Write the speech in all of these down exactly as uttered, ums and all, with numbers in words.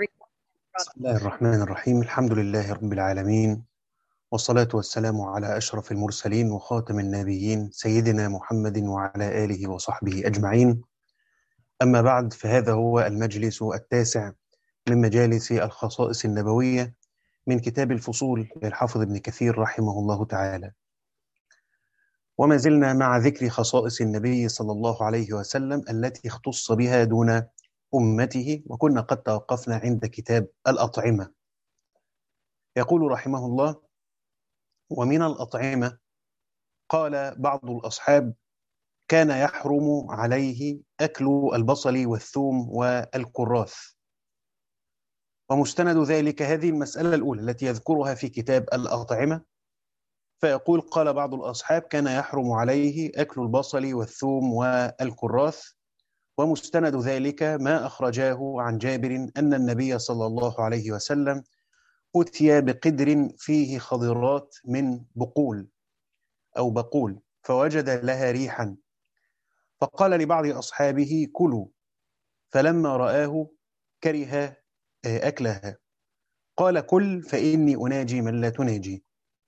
بسم الله الرحمن الرحيم. الحمد لله رب العالمين، والصلاة والسلام على أشرف المرسلين وخاتم النبيين سيدنا محمد وعلى آله وصحبه أجمعين. أما بعد، فهذا هو المجلس التاسع من مجالس الخصائص النبوية من كتاب الفصول للحافظ ابن كثير رحمه الله تعالى، وما زلنا مع ذكر خصائص النبي صلى الله عليه وسلم التي اختص بها دون أمته، وكنا قد توقفنا عند كتاب الأطعمة. يقول رحمه الله: ومن الأطعمة قال بعض الأصحاب كان يحرم عليه أكل البصل والثوم والكراث. ومستند ذلك هذه المسألة الأولى التي يذكرها في كتاب الأطعمة، فيقول: قال بعض الأصحاب كان يحرم عليه أكل البصل والثوم والكراث. ومستند ذلك ما أخرجاه عن جابر أن النبي صلى الله عليه وسلم أتي بقدر فيه خضرات من بقول أو بقول، فوجد لها ريحا، فقال لبعض أصحابه: كلوا. فلما رآه كره أكلها، قال: كل فإني أناجي من لا تناجي.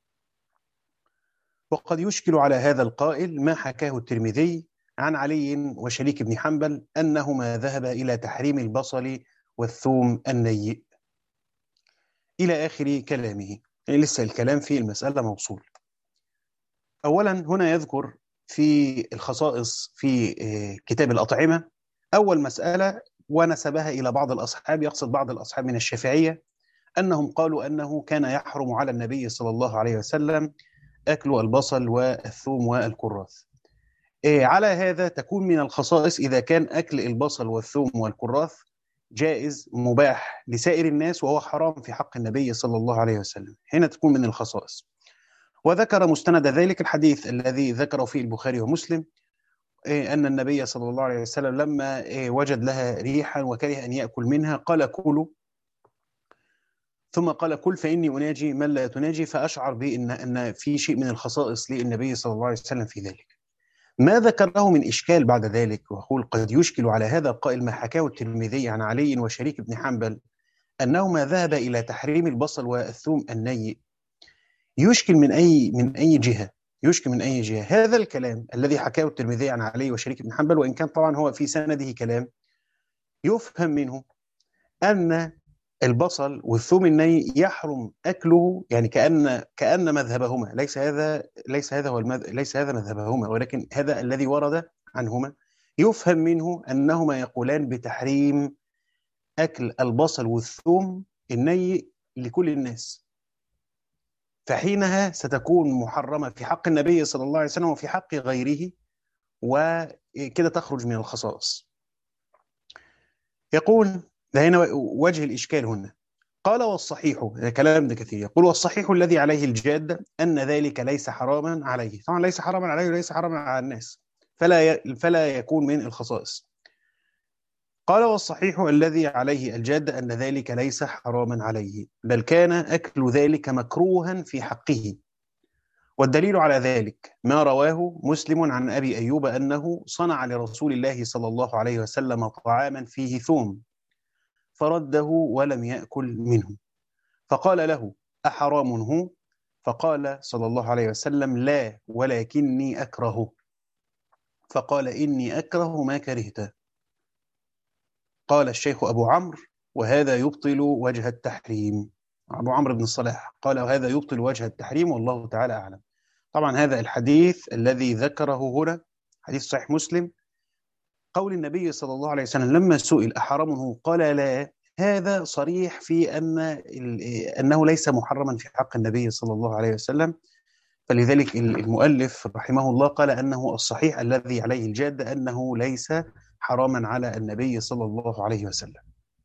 وقد يشكل على هذا القائل ما حكاه الترمذي عن علي وشريك بن حنبل أنهما ذهبا إلى تحريم البصل والثوم النيء، إلى آخر كلامه. يعني لسه الكلام في المسألة موصول. أولا هنا يذكر في الخصائص في كتاب الأطعمة أول مسألة، ونسبها إلى بعض الأصحاب، يقصد بعض الأصحاب من الشافعية، أنهم قالوا أنه كان يحرم على النبي صلى الله عليه وسلم أكل البصل والثوم والكراث. على هذا تكون من الخصائص إذا كان أكل البصل والثوم والكراث جائز مباح لسائر الناس وهو حرام في حق النبي صلى الله عليه وسلم، هنا تكون من الخصائص. وذكر مستند ذلك الحديث الذي ذكره فيه البخاري ومسلم، أن النبي صلى الله عليه وسلم لما وجد لها ريحا وكره أن يأكل منها قال: كلوا، ثم قال: كل فإني أناجي من لا تناجي، فأشعر بأن أن في شيء من الخصائص للنبي صلى الله عليه وسلم في ذلك. ما ذكره من إشكال بعد ذلك، ويقول: قد يشكل على هذا القائل ما حكاه الترمذي عن علي وشريك بن حنبل أنهما ذهبا إلى تحريم البصل والثوم النيء. يشكل من أي من أي جهة؟ يشكل من أي جهة هذا الكلام الذي حكاه الترمذي عن علي وشريك بن حنبل، وإن كان طبعا هو في سنده كلام، يفهم منه أن البصل والثوم الني يحرم أكله، يعني كأن كأن مذهبهما ليس هذا ليس هذا هو المذ... ليس هذا مذهبهما، ولكن هذا الذي ورد عنهما. يفهم منه أنهما يقولان بتحريم أكل البصل والثوم الني لكل الناس، فحينها ستكون محرمة في حق النبي صلى الله عليه وسلم وفي حق غيره، وكده تخرج من الخصائص. يقول ده هنا وجه الإشكال هنا. قال: والصحيح، كلام ده كثير، يقول: والصحيح الذي عليه الجاد أن ذلك ليس حراما عليه. طبعا ليس حراما عليه وليس حراما على الناس، فلا ي... فلا يكون من الخصائص. قال: والصحيح الذي عليه الجاد أن ذلك ليس حراما عليه، بل كان أكل ذلك مكروها في حقه. والدليل على ذلك ما رواه مسلم عن أبي أيوب أنه صنع لرسول الله صلى الله عليه وسلم طعاما فيه ثوم، فرده ولم يأكل منه، فقال له: أحرام هو؟ فقال صلى الله عليه وسلم: لا، ولكني أكره. فقال: إني أكره ما كرهته. قال الشيخ أبو عمرو: وهذا يبطل وجه التحريم. أبو عمرو بن الصلاح قال: وهذا يبطل وجه التحريم، والله تعالى أعلم. طبعا هذا الحديث الذي ذكره هنا حديث صحيح مسلم، قول النبي صلى الله عليه وسلم لما سئل: أحرمه؟ قال: لا. هذا صريح في أن أنه ليس محرما في حق النبي صلى الله عليه وسلم. فلذلك المؤلف رحمه الله قال أنه الصحيح الذي عليه الجاد أنه ليس حراما على النبي صلى الله عليه وسلم.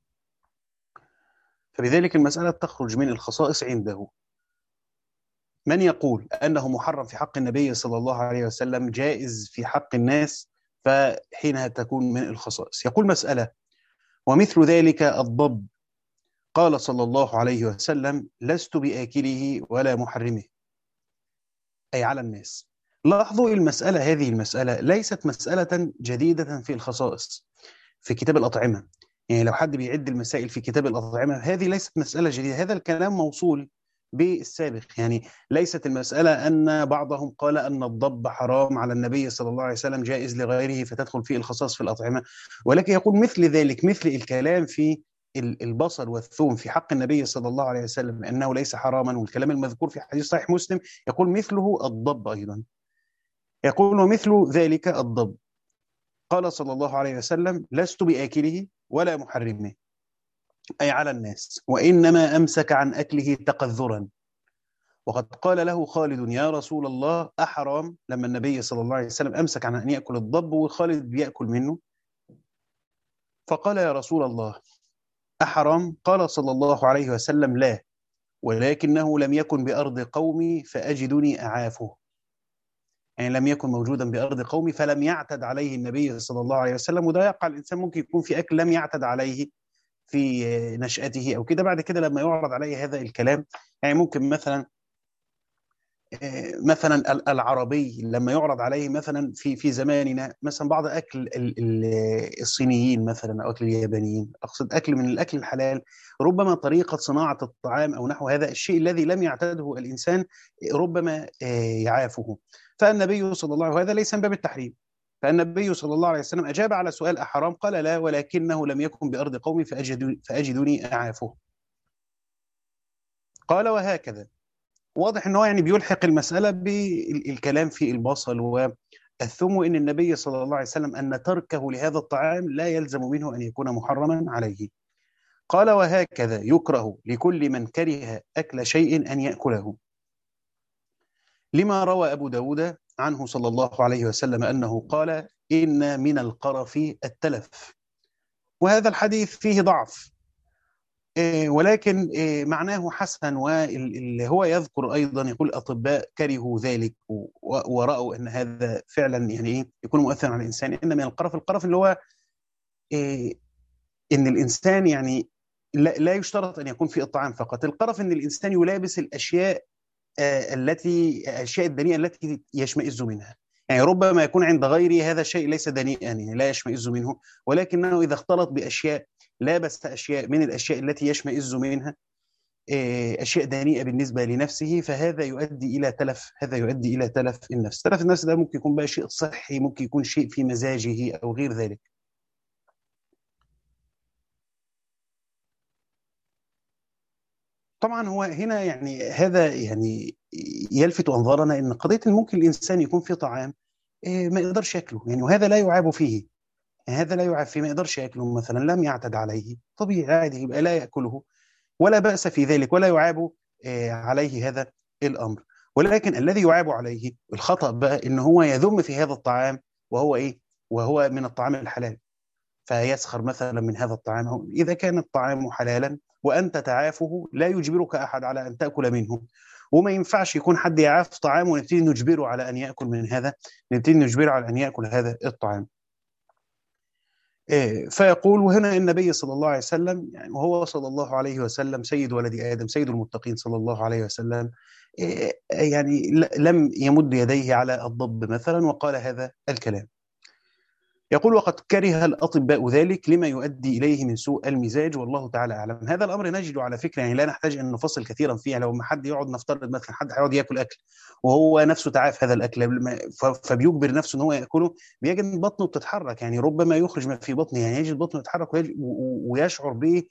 فبذلك المسألة تخرج من الخصائص عنده. من يقول أنه محرم في حق النبي صلى الله عليه وسلم جائز في حق الناس، فحينها تكون من الخصائص. يقول: مسألة: ومثل ذلك الضب، قال صلى الله عليه وسلم: لست بآكله ولا محرمه، أي على الناس. لاحظوا المسألة، هذه المسألة ليست مسألة جديدة في الخصائص في كتاب الأطعمة، يعني لو حد بيعد المسائل في كتاب الأطعمة، هذه ليست مسألة جديدة، هذا الكلام موصول بالسابق. يعني ليست المسألة أن بعضهم قال أن الضب حرام على النبي صلى الله عليه وسلم جائز لغيره فتدخل فيه الخصاص في الأطعمة، ولكن يقول مثل ذلك، مثل الكلام في البصل والثوم في حق النبي صلى الله عليه وسلم أنه ليس حراما، والكلام المذكور في حديث صحيح مسلم يقول مثله الضب أيضا. يقول ومثل ذلك الضب، قال صلى الله عليه وسلم لست بآكله ولا محرمه، أي على الناس، وإنما أمسك عن أكله تقذرا. وقد قال له خالد يا رسول الله أحرام، لما النبي صلى الله عليه وسلم أمسك عن أن يأكل الضب وخالد بيأكل منه، فقال يا رسول الله أحرام؟ قال صلى الله عليه وسلم لا، ولكنه لم يكن بأرض قومي فأجدني أعافه. يعني لم يكن موجودا بأرض قومي فلم يعتد عليه النبي صلى الله عليه وسلم. وده يقع الإنسان ممكن يكون في أكل لم يعتد عليه في نشأته أو كده، بعد كده لما يعرض عليه هذا الكلام، يعني ممكن مثلا مثلا العربي لما يعرض عليه مثلا في في زماننا مثلا بعض اكل الصينيين مثلا او اكل اليابانيين، اقصد اكل من الاكل الحلال، ربما طريقه صناعه الطعام او نحو هذا الشيء الذي لم يعتاده الانسان ربما يعافه. فالنبي صلى الله عليه وسلم، هذا ليس من باب التحريم، فالنبي صلى الله عليه وسلم اجاب على سؤال احرام؟ قال لا، ولكنه لم يكن بارض قومي فأجد فاجدني اعافه. قال وهكذا. واضح ان هو يعني بيلحق المساله بالكلام في البصل والثوم، وان النبي صلى الله عليه وسلم ان تركه لهذا الطعام لا يلزم منه ان يكون محرما عليه. قال وهكذا يكره لكل من كره اكل شيء ان ياكله، لما روى ابو داود عنه صلى الله عليه وسلم انه قال ان من القرف التلف. وهذا الحديث فيه ضعف، ولكن معناه حسن، واللي هو يذكر أيضا يقول الأطباء كرهوا ذلك ورأوا أن هذا فعلا يعني إيه يكون مؤثرا على الإنسان. إن من القرف، القرف اللي هو إن الإنسان يعني لا يشترط أن يكون في الطعام فقط، القرف إن الإنسان يلابس الأشياء التي الأشياء الدنيئة التي يشمئز منها. يعني ربما يكون عند غيره هذا الشيء ليس دنيئا، يعني لا يشمئز منه، ولكنه إذا اختلط بأشياء، لابس أشياء من الأشياء التي يشمئز منها، أشياء دنيئة بالنسبة لنفسه، فهذا يؤدي إلى تلف، هذا يؤدي إلى تلف النفس. تلف النفس ده ممكن يكون بقى شيء صحي، ممكن يكون شيء في مزاجه أو غير ذلك. طبعا هو هنا يعني هذا يعني يلفت أنظارنا إن قضية إن ممكن الإنسان يكون في طعام ما يقدرش ياكله، يعني وهذا لا يعاب فيه، يعني هذا لا يعاب فيه، ما يقدرش ياكله مثلا، لم يعتد عليه، طبيعي عادي يبقى لا ياكله، ولا بأس في ذلك، ولا يعاب عليه هذا الأمر. ولكن الذي يعاب عليه الخطأ بقى إن هو يذم في هذا الطعام، وهو إيه؟ وهو من الطعام الحلال، فيسخر مثلا من هذا الطعام. إذا كان الطعام حلالا وأنت تعافه لا يجبرك أحد على أن تأكل منه، وما ينفعش يكون حد يعاف طعام ونبتدي نجبره على أن يأكل من هذا، نبتدي نجبره على أن يأكل هذا الطعام. فيقول وهنا النبي صلى الله عليه وسلم، يعني وهو صلى الله عليه وسلم سيد ولد آدم، سيد المتقين صلى الله عليه وسلم، يعني لم يمد يديه على الضب مثلا وقال هذا الكلام. يقول وقد كره الأطباء ذلك لما يؤدي إليه من سوء المزاج، والله تعالى أعلم. هذا الأمر نجد على فكرة، يعني لا نحتاج أن نفصل كثيرا فيه. لو ما حد يقعد، نفترض مثلا حد هيقعد ياكل أكل وهو نفسه تعاف هذا الأكل فبيجبر نفسه أن هو يأكله، بيجد بطنه بتتحرك، يعني ربما يخرج ما في بطنه، يعني يجد بطنه يتحرك ويشعر ب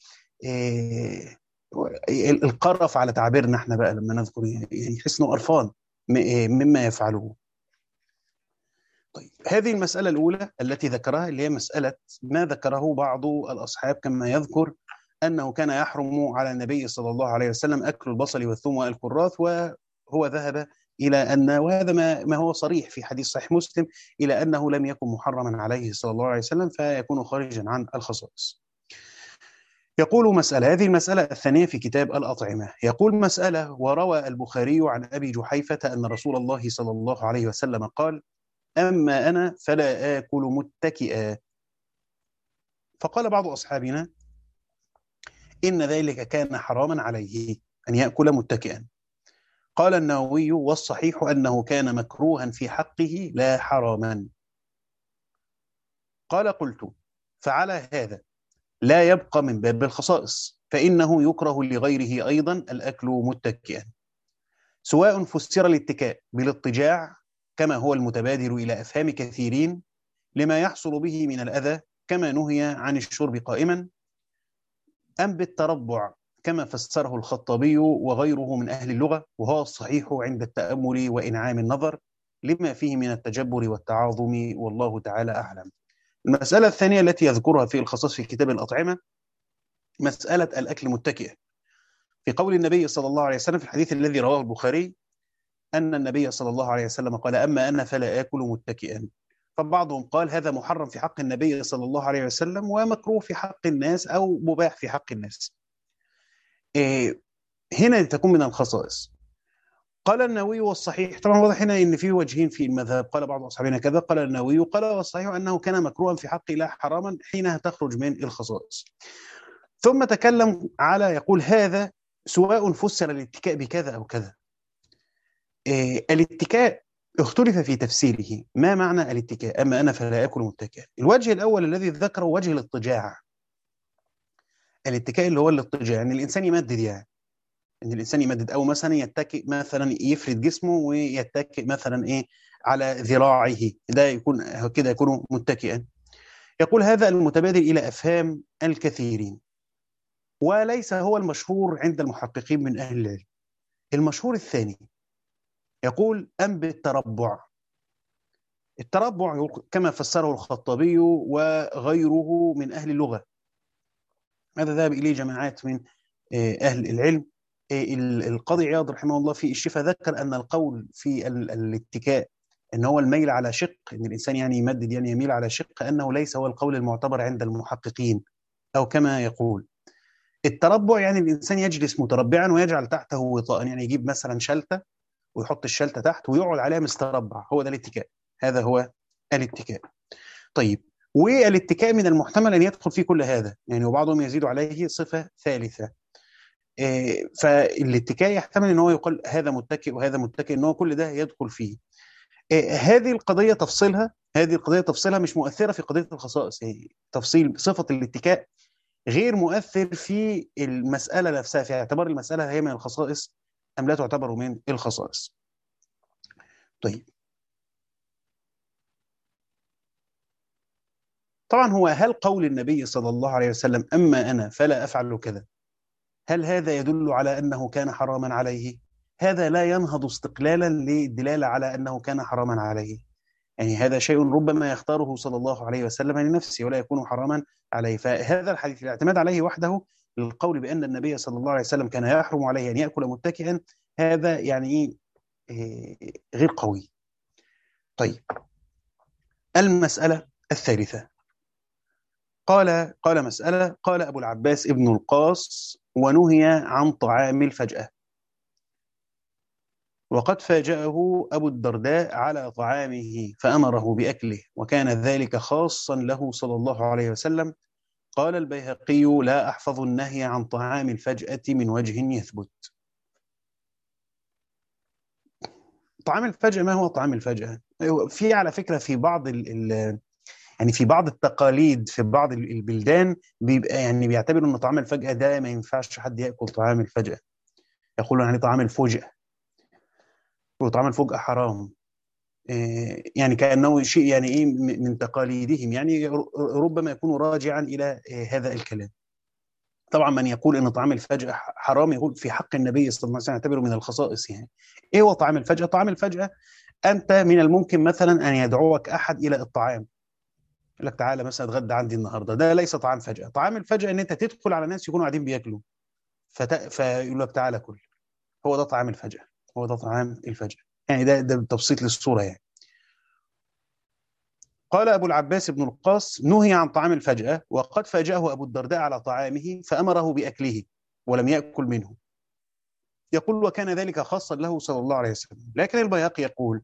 القرف على تعبيرنا احنا بقى لما نذكر، يعني يحس انه قرفان مما يفعله. طيب هذه المسألة الأولى التي ذكرها، اللي هي مسألة ما ذكره بعض الأصحاب كما يذكر أنه كان يحرم على النبي صلى الله عليه وسلم أكل البصل والثوم والكراث، وهو ذهب إلى أن، وهذا ما, ما هو صريح في حديث صحيح مسلم، إلى أنه لم يكن محرما عليه صلى الله عليه وسلم، فيكون خارجا عن الخصائص. يقول مسألة، هذه المسألة الثانية في كتاب الأطعمة، يقول مسألة وروى البخاري عن أبي جحيفة أن رسول الله صلى الله عليه وسلم قال أما أنا فلا آكل متكئا. فقال بعض أصحابنا إن ذلك كان حراما عليه أن يأكل متكئا. قال النووي والصحيح أنه كان مكروها في حقه لا حراما. قال قلت فعلى هذا لا يبقى من باب الخصائص، فإنه يكره لغيره أيضا الأكل متكئا، سواء فسر الاتكاء بالاضطجاع كما هو المتبادر إلى أفهام كثيرين لما يحصل به من الأذى كما نهي عن الشرب قائما، أم بالتربع كما فسره الخطابي وغيره من أهل اللغة، وهو الصحيح عند التأمل وإنعام النظر لما فيه من التجبر والتعاظم، والله تعالى أعلم. المسألة الثانية التي يذكرها في الخصائص في كتاب الأطعمة مسألة الأكل متكئا، في قول النبي صلى الله عليه وسلم في الحديث الذي رواه البخاري أن النبي صلى الله عليه وسلم قال: أما أنا فلا آكل متكئا. فبعضهم قال هذا محرم في حق النبي صلى الله عليه وسلم ومكروه في حق الناس أو مباح في حق الناس. إيه هنا تكون من الخصائص. قال النووي والصحيح، طبعا واضح هنا ان في وجهين في المذهب، قال بعض اصحابنا كذا، قال النووي قال والصحيح انه كان مكروها في حق لا حراما حينها تخرج من الخصائص. ثم تكلم على يقول هذا سواء فسر الاتكاء بكذا او كذا. إيه الاتكاء اختلف في تفسيره، ما معنى الاتكاء؟ اما انا فلا اكل متكئا. الوجه الاول الذي ذكره وجه الاضطجاع. الاتكاء اللي هو الاضطجاع، ان الانسان يمدد، يعني ان الانسان يمدد او مثلا يتكئ، مثلا يفرد جسمه ويتكئ مثلا ايه على ذراعه، ده يكون كده يكون متكئا. يقول هذا المتبادل الى افهام الكثيرين وليس هو المشهور عند المحققين من اهل العلم. المشهور الثاني يقول ام بالتربع. التربع كما فسره الخطابي وغيره من اهل اللغه، هذا ذهب اليه جماعات من اهل العلم. القاضي عياض رحمه الله في الشفاء ذكر أن القول في الاتكاء أن هو الميل على شق، أن الإنسان يعني يمدد يعني يميل على شق، أنه ليس هو القول المعتبر عند المحققين، أو كما يقول التربع يعني الإنسان يجلس متربعا ويجعل تحته وطاء، يعني يجيب مثلا شلتة ويحط الشلتة تحت ويقعد عليها مستربع، هو ده الاتكاء، هذا هو الاتكاء. طيب، والاتكاء من المحتمل أن يدخل فيه كل هذا، يعني وبعضهم يزيد عليه صفة ثالثة. فالاتكاء يحتمل ان هو يقول هذا متكئ وهذا متكئ، ان هو كل ده يدخل فيه. هذه القضيه تفصيلها هذه القضيه تفصيلها مش مؤثره في قضيه الخصائص، يعني تفصيل صفه الاتكاء غير مؤثر في المساله نفسها، في اعتبار المساله هي من الخصائص ام لا تعتبر من الخصائص. طيب، طبعا هو هل قول النبي صلى الله عليه وسلم اما انا فلا افعل كذا، هل هذا يدل على أنه كان حراما عليه؟ هذا لا ينهض استقلالا للدلالة على أنه كان حراما عليه، يعني هذا شيء ربما يختاره صلى الله عليه وسلم لنفسه ولا يكون حراما عليه. فهذا الحديث الاعتماد عليه وحده للقول بأن النبي صلى الله عليه وسلم كان يحرم عليه أن يأكل متكئا، هذا يعني إيه غير قوي. طيب، المسألة الثالثة قال قال مسألة قال أبو العباس ابن القاص ونهي عن طعام الفجأة، وقد فاجأه أبو الدرداء على طعامه فأمره بأكله، وكان ذلك خاصا له صلى الله عليه وسلم. قال البيهقي لا أحفظ النهي عن طعام الفجأة من وجه يثبت. طعام الفجأة، ما هو طعام الفجأة؟ في على فكرة في بعض ال ال يعني في بعض التقاليد في بعض البلدان بيبقى يعني بيعتبروا ان طعام الفجأة ده ما ينفعش حد يأكل طعام الفجأة، يقولون يعني طعام الفجأة، وطعام الفجأة حرام، يعني كأنه شيء يعني ايه من تقاليدهم، يعني ربما يكون راجعا الى هذا الكلام. طبعا من يقول ان طعام الفجأة حرام يقول في حق النبي صلى الله عليه وسلم يعتبره من الخصائص. يعني ايه هو طعام الفجأة؟ طعام الفجأة انت من الممكن مثلا ان يدعوك احد الى الطعام، يقول لك تعالى مثلا اتغدى عندي النهارده، ده ليس طعام فجأة. طعام الفجأة ان انت تدخل على ناس يكونوا قاعدين بياكلوا فت... فيقول لك تعالى كل، هو ده طعام الفجأة، هو ده طعام الفجأة. يعني ده ده تبسيط للصورة يعني. قال أبو العباس بن القاص نهي عن طعام الفجأة، وقد فاجأه أبو الدرداء على طعامه فأمره بأكله ولم يأكل منه. يقول وكان ذلك خاصا له صلى الله عليه وسلم. لكن البيهقي يقول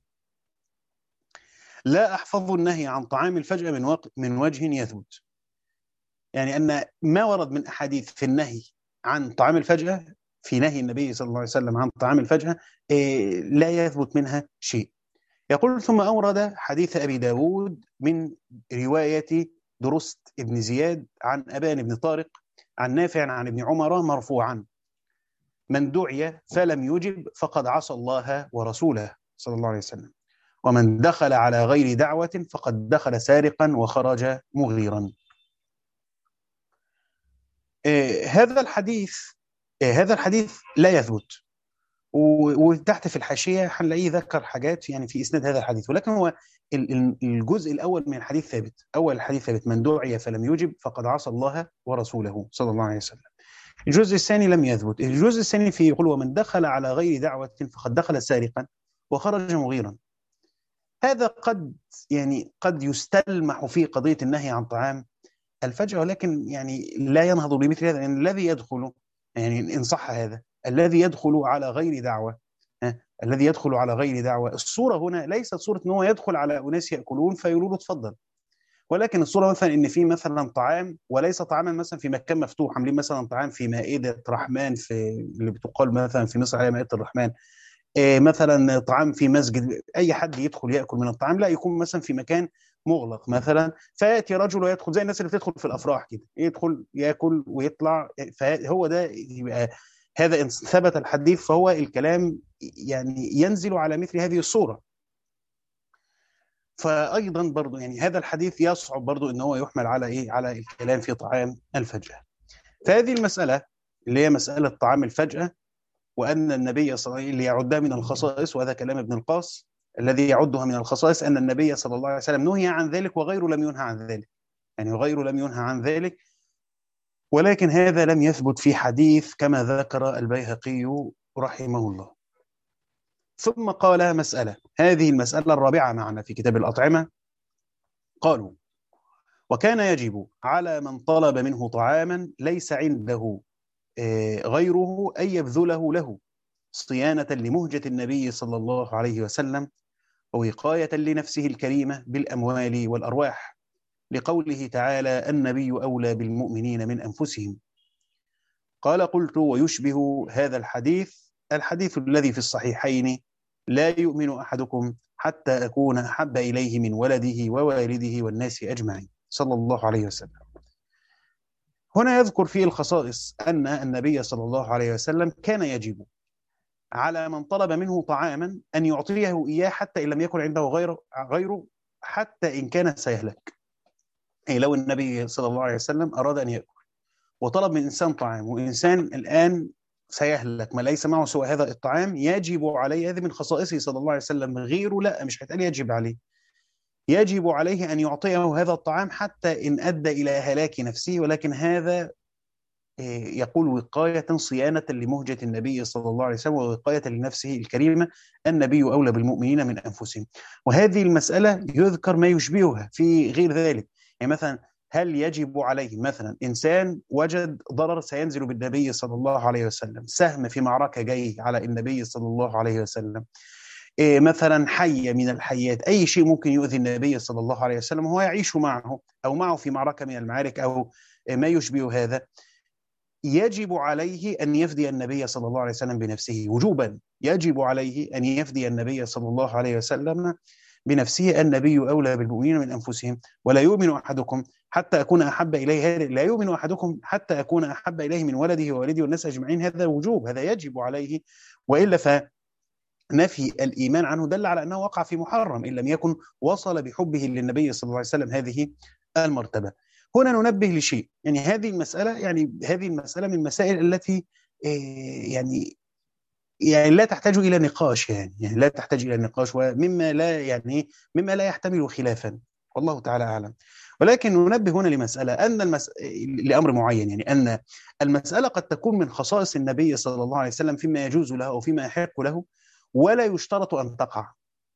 لا أحفظ النهي عن طعام الفجأة من, وق... من وجه يثبت، يعني أن ما ورد من أحاديث في النهي عن طعام الفجأة، في نهي النبي صلى الله عليه وسلم عن طعام الفجأة إيه لا يثبت منها شيء. يقول ثم أورد حديث أبي داود من رواية درست ابن زياد عن أبان بن طارق عن نافع عن ابن عمر مرفوعا: من دعي فلم يجب فقد عصى الله ورسوله صلى الله عليه وسلم، ومن دخل على غير دعوة فقد دخل سارقا وخرج مغيرا. آه هذا الحديث آه هذا الحديث لا يثبت، وتحت في الحاشية هنلاقيه ذكر حاجات يعني في إسناد هذا الحديث، ولكن هو الجزء الأول من الحديث ثابت. أول الحديث ثابت: من دعي فلم يجب فقد عصى الله ورسوله صلى الله عليه وسلم. الجزء الثاني لم يثبت. الجزء الثاني فيه يقول: ومن دخل على غير دعوة فقد دخل سارقا وخرج مغيرا. هذا قد يعني قد يستلمح في قضية النهي عن طعام الفجأة، ولكن يعني لا ينهض بمثل هذا. يعني الذي يدخل، يعني إن صح هذا، الذي يدخل على غير دعوة، الذي يدخل على غير دعوة، الصورة هنا ليست صورة ان هو يدخل على أناس يأكلون فيقولوا له اتفضل، ولكن الصورة مثلا ان في مثلا طعام وليس طعاما مثلا في مكان مفتوح، عاملين مثلا طعام في مائدة رحمن، في اللي بتقال مثلا في مصر على مائدة الرحمن، إيه مثلا طعام في مسجد، اي حد يدخل ياكل من الطعام، لا يكون مثلا في مكان مغلق مثلا، فياتي رجل ويدخل زي الناس اللي بتدخل في الافراح كده، يدخل ياكل ويطلع. فهو ده يبقى هذا إن ثبت الحديث فهو الكلام يعني ينزل على مثل هذه الصورة. فأيضا برضو يعني هذا الحديث يصعب برضو إن هو يحمل على إيه، على الكلام في طعام الفجأة. فهذه المسألة اللي هي مسألة طعام الفجأة، وأن النبي صلى الله عليه وسلم اللي يعدها من الخصائص، وهذا كلام ابن القاص، الذي يعدها من الخصائص أن النبي صلى الله عليه وسلم نهي عن ذلك وغيره لم ينهى عن ذلك، يعني غيره لم ينهى عن ذلك، ولكن هذا لم يثبت في حديث كما ذكر البيهقي رحمه الله. ثم قال مسألة، هذه المسألة الرابعة معنا في كتاب الأطعمة. قالوا: وكان يجب على من طلب منه طعاما ليس عنده غيره أن يبذله له صيانة لمهجة النبي صلى الله عليه وسلم، ووقاية لنفسه الكريمة بالأموال والأرواح، لقوله تعالى: النبي أولى بالمؤمنين من أنفسهم. قال: قلت: ويشبه هذا الحديث الحديث الذي في الصحيحين: لا يؤمن أحدكم حتى أكون أحب إليه من ولده ووالده والناس أجمعين صلى الله عليه وسلم. هنا يذكر فيه الخصائص أن النبي صلى الله عليه وسلم كان يجب على من طلب منه طعاما أن يعطيه إياه حتى إن لم يكن عنده غيره, غيره حتى إن كان سيهلك. أي لو النبي صلى الله عليه وسلم أراد أن يأكل وطلب من إنسان طعام، وإنسان الآن سيهلك ما ليس معه سوى هذا الطعام، يجب عليه، هذه من خصائصه صلى الله عليه وسلم، غيره لا، مش هيتقال يجب عليه، يجب عليه أن يعطيه هذا الطعام حتى إن أدى إلى هلاك نفسه، ولكن هذا يقول وقاية صيانة لمهجة النبي صلى الله عليه وسلم ووقاية لنفسه الكريمة، النبي أولى بالمؤمنين من أنفسهم. وهذه المسألة يذكر ما يشبهها في غير ذلك. يعني مثلا هل يجب عليه مثلا إنسان وجد ضرر سينزل بالنبي صلى الله عليه وسلم، سهم في معركة جاي على النبي صلى الله عليه وسلم، إيه مثلا حية من الحيات، أي شيء ممكن يؤذي النبي صلى الله عليه وسلم هو يعيش معه أو معه في معركة من المعارك أو ما يشبه هذا، يجب عليه أن يفدي النبي صلى الله عليه وسلم بنفسه وجوبا، يجب عليه أن يفدي النبي صلى الله عليه وسلم بنفسه، النبي أولى بالمؤمنين من أنفسهم، ولا يؤمن أحدكم حتى أكون أحب إليه، لا يؤمن أحدكم حتى أكون أحب إليه من ولده ووالده والناس أجمعين، هذا وجوب، هذا يجب عليه، وإلا فنفي الإيمان عنه دل على أنه وقع في محرم إن لم يكن وصل بحبه للنبي صلى الله عليه وسلم هذه المرتبة. هنا ننبه لشيء، يعني هذه المسألة يعني هذه المسألة من المسائل التي يعني يعني لا تحتاج إلى نقاش، يعني, يعني لا تحتاج إلى نقاش، ومما لا يعني مما لا يحتمل خلافا، والله تعالى أعلم. ولكن ننبه هنا لمسألة أن المس... لأمر معين، يعني أن المسألة قد تكون من خصائص النبي صلى الله عليه وسلم فيما يجوز له أو فيما يحق له، ولا يشترط أن تقع.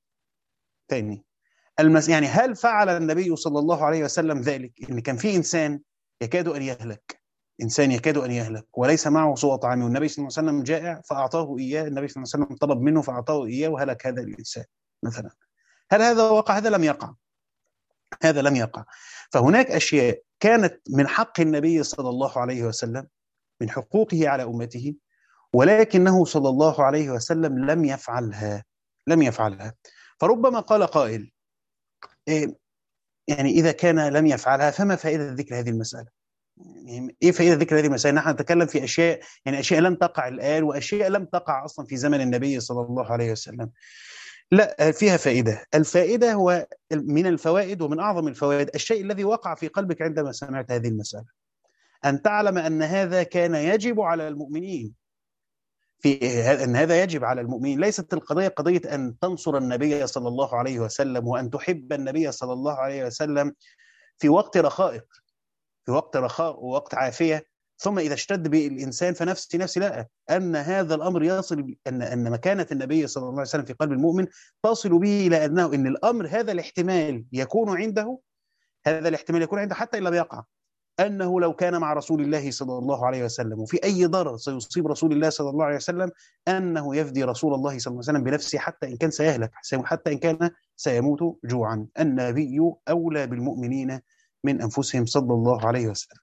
ثاني المس... يعني هل فعل النبي صلى الله عليه وسلم ذلك إن كان في إنسان يكاد أن يهلك، إنسان يكاد أن يهلك وليس معه سوى طعام، والنبي صلى الله عليه وسلم جائع فأعطاه إياه، النبي صلى الله عليه وسلم طلب منه فأعطاه إياه وهلك هذا الإنسان مثلا، هل هذا وقع؟ هذا لم يقع، هذا لم يقع. فهناك أشياء كانت من حق النبي صلى الله عليه وسلم، من حقوقه على أمته، ولكنه صلى الله عليه وسلم لم يفعلها، لم يفعلها. فربما قال قائل: إيه يعني إذا كان لم يفعلها فما فائدة ذكر هذه المسألة؟ يعني إيه فائدة ذكر هذه المسألة؟ نحن نتكلم في أشياء، يعني أشياء لم تقع الآن وأشياء لم تقع أصلا في زمن النبي صلى الله عليه وسلم. لا، فيها فائدة. الفائدة هو من الفوائد ومن أعظم الفوائد الشيء الذي وقع في قلبك عندما سمعت هذه المسألة، أن تعلم أن هذا كان يجب على المؤمنين، في أن هذا يجب على المؤمنين. ليست القضية قضية أن تنصر النبي صلى الله عليه وسلم وأن تحب النبي صلى الله عليه وسلم في وقت رخائك، في وقت رخاء ووقت عافية، ثم إذا اشتد بالإنسان فنفسي نفسي. لا، أن هذا الأمر يصل، أن أن مكانة النبي صلى الله عليه وسلم في قلب المؤمن تصل به إلى أنه إن الأمر هذا الاحتمال يكون عنده، هذا الاحتمال يكون عنده حتى إن لم يقع، أنه لو كان مع رسول الله صلى الله عليه وسلم وفي أي ضرر سيصيب رسول الله صلى الله عليه وسلم، أنه يفدي رسول الله صلى الله عليه وسلم بنفسه حتى إن كان سيهلك، حتى إن كان سيموت جوعا. النبي أولى بالمؤمنين من أنفسهم صلى الله عليه وسلم.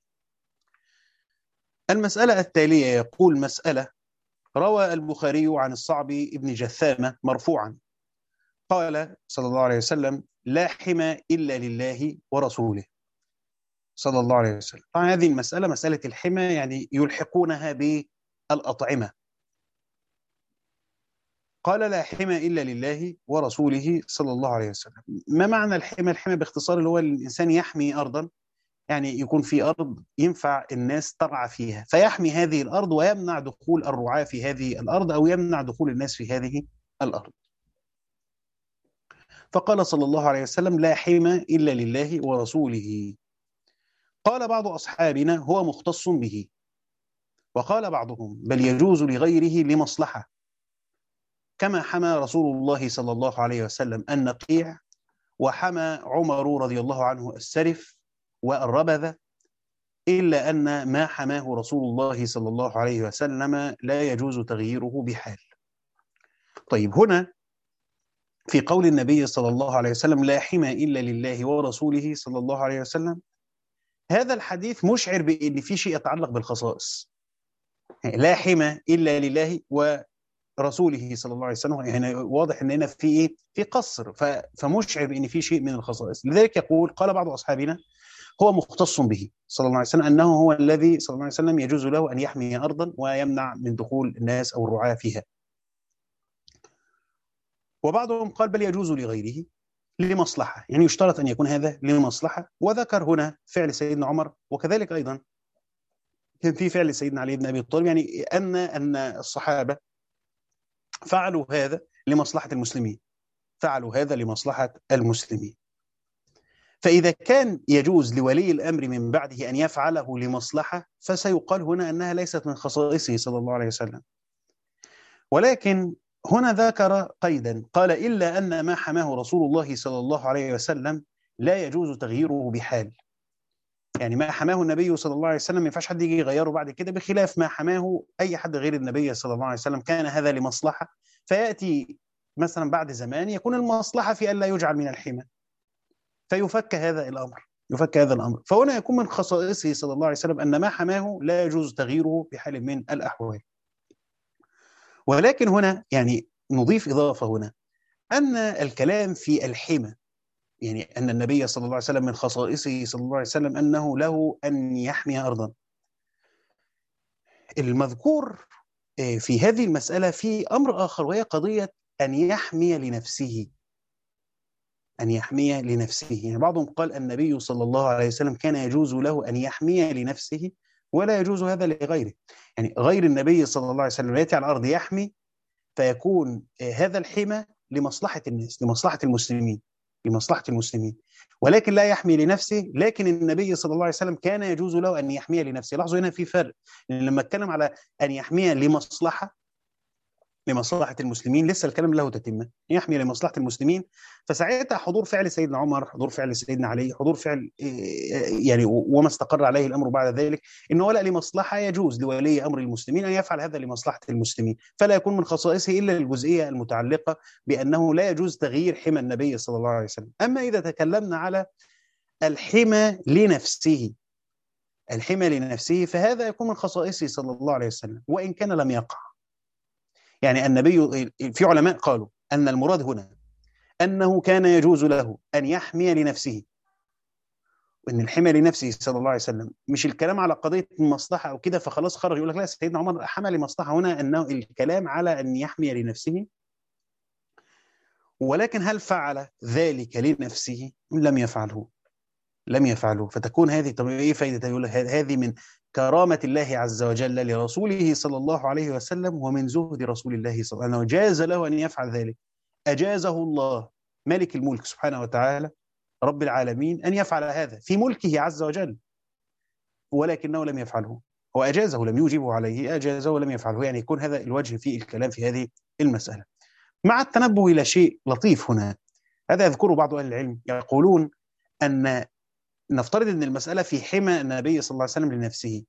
المسألة التالية يقول: مسألة روى البخاري عن الصعب بن جثامة مرفوعا قال صلى الله عليه وسلم: لا حمى إلا لله ورسوله صلى الله عليه وسلم. طبعا هذه المسألة، مسألة الحمى، يعني يلحقونها بالأطعمة. قال: لا حمى إلا لله ورسوله صلى الله عليه وسلم. ما معنى الحمى؟ الحمى باختصار اللي هو الإنسان يحمي أرضا، يعني يكون في أرض ينفع الناس ترعى فيها، فيحمي هذه الأرض ويمنع دخول الرعاة في هذه الأرض أو يمنع دخول الناس في هذه الأرض. فقال صلى الله عليه وسلم: لا حمى إلا لله ورسوله. قال بعض أصحابنا: هو مختص به. وقال بعضهم: بل يجوز لغيره لمصلحة، كما حمى رسول الله صلى الله عليه وسلم النقيع، وحمى عمر رضي الله عنه السرف والربذة، إلا أن ما حماه رسول الله صلى الله عليه وسلم لا يجوز تغييره بحال. طيب، هنا في قول النبي صلى الله عليه وسلم: لا حمى إلا لله ورسوله صلى الله عليه وسلم، هذا الحديث مشعر بأن في شيء يتعلق بالخصائص. لا حمى إلا لله ورسوله صلى الله عليه وسلم، يعني واضح أن هنا في إيه؟ في قصر، فمشعر بأن في شيء من الخصائص. لذلك يقول: قال بعض أصحابنا: هو مختص به صلى الله عليه وسلم، أنه هو الذي صلى الله عليه وسلم يجوز له أن يحمي أرضا ويمنع من دخول الناس أو الرعاة فيها. وبعضهم قال: بل يجوز لغيره لمصلحة، يعني يشترط أن يكون هذا لمصلحة. وذكر هنا فعل سيدنا عمر، وكذلك أيضا كان في فعل سيدنا علي بن أبي طالب، يعني أن أن الصحابة فعلوا هذا لمصلحة المسلمين، فعلوا هذا لمصلحة المسلمين. فإذا كان يجوز لولي الأمر من بعده أن يفعله لمصلحة، فسيقال هنا أنها ليست من خصائصه صلى الله عليه وسلم. ولكن هنا ذكر قيدا، قال: إلا أن ما حماه رسول الله صلى الله عليه وسلم لا يجوز تغييره بحال. يعني ما حماه النبي صلى الله عليه وسلم ما ينفعش حد يجي يغيره بعد كده، بخلاف ما حماه أي حد غير النبي صلى الله عليه وسلم، كان هذا لمصلحة، فيأتي مثلا بعد زمان يكون المصلحة في أن لا يجعل من الحمى، فيفك هذا الأمر، يفك هذا الأمر. فهنا يكون من خصائصه صلى الله عليه وسلم أن ما حماه لا يجوز تغييره بحال من الأحوال. ولكن هنا يعني نضيف إضافة هنا، أن الكلام في الحمى، يعني أن النبي صلى الله عليه وسلم من خصائصه صلى الله عليه وسلم أنه له أن يحمي أرضا. المذكور في هذه المسألة في أمر آخر، وهي قضية أن يحمي لنفسه، أن يحمي لنفسه. يعني بعضهم قال النبي صلى الله عليه وسلم كان يجوز له أن يحمي لنفسه ولا يجوز هذا لغيره، يعني غير النبي صلى الله عليه وسلم يأتي على الأرض يحمي، فيكون هذا الحمى لمصلحة الناس، لمصلحة المسلمين، لمصلحة المسلمين، ولكن لا يحمي لنفسه. لكن النبي صلى الله عليه وسلم كان يجوز له أن يحمي لنفسه. لاحظوا هنا في فرق، لما اتكلم على أن يحمي لمصلحة، لمصلحة المسلمين، لسه الكلام له تتمة، يحمي لمصلحة المسلمين، فساعتها حضور فعل سيدنا عمر، حضور فعل سيدنا علي، حضور فعل يعني وما استقر عليه الأمر بعد ذلك، إنه ولا لمصلحة يجوز لولي أمر المسلمين أن يفعل هذا لمصلحة المسلمين، فلا يكون من خصائصه إلا الجزئية المتعلقة بأنه لا يجوز تغيير حمى النبي صلى الله عليه وسلم. أما إذا تكلمنا على الحمى لنفسه، الحمى لنفسه، فهذا يكون من خصائصه صلى الله عليه وسلم وإن كان لم يقع. يعني النبي، في علماء قالوا أن المراد هنا أنه كان يجوز له أن يحمي لنفسه، وإن الحمى لنفسه صلى الله عليه وسلم مش الكلام على قضية المصلحة أو كده فخلاص خرج يقول لك لا سيدنا عمر حمى لمصلحة، هنا أنه الكلام على أن يحمي لنفسه. ولكن هل فعل ذلك لنفسه؟ لم يفعله، لم يفعله. فتكون هذه، طب ايه فائده؟ يقول هذه من كرامه الله عز وجل لرسوله صلى الله عليه وسلم، ومن زهد رسول الله صلى الله عليه وسلم، جاز له ان يفعل ذلك. اجازه الله ملك الملك سبحانه وتعالى رب العالمين ان يفعل هذا في ملكه عز وجل، ولكنه لم يفعله. هو اجازه، لم يوجبه عليه، اجازه ولم يفعله. يعني يكون هذا الوجه في الكلام في هذه المساله، مع التنبه الى شيء لطيف هنا. هذا يذكره بعض اهل العلم، يقولون ان نفترض أن المسألة في حمى النبي صلى الله عليه وسلم لنفسه،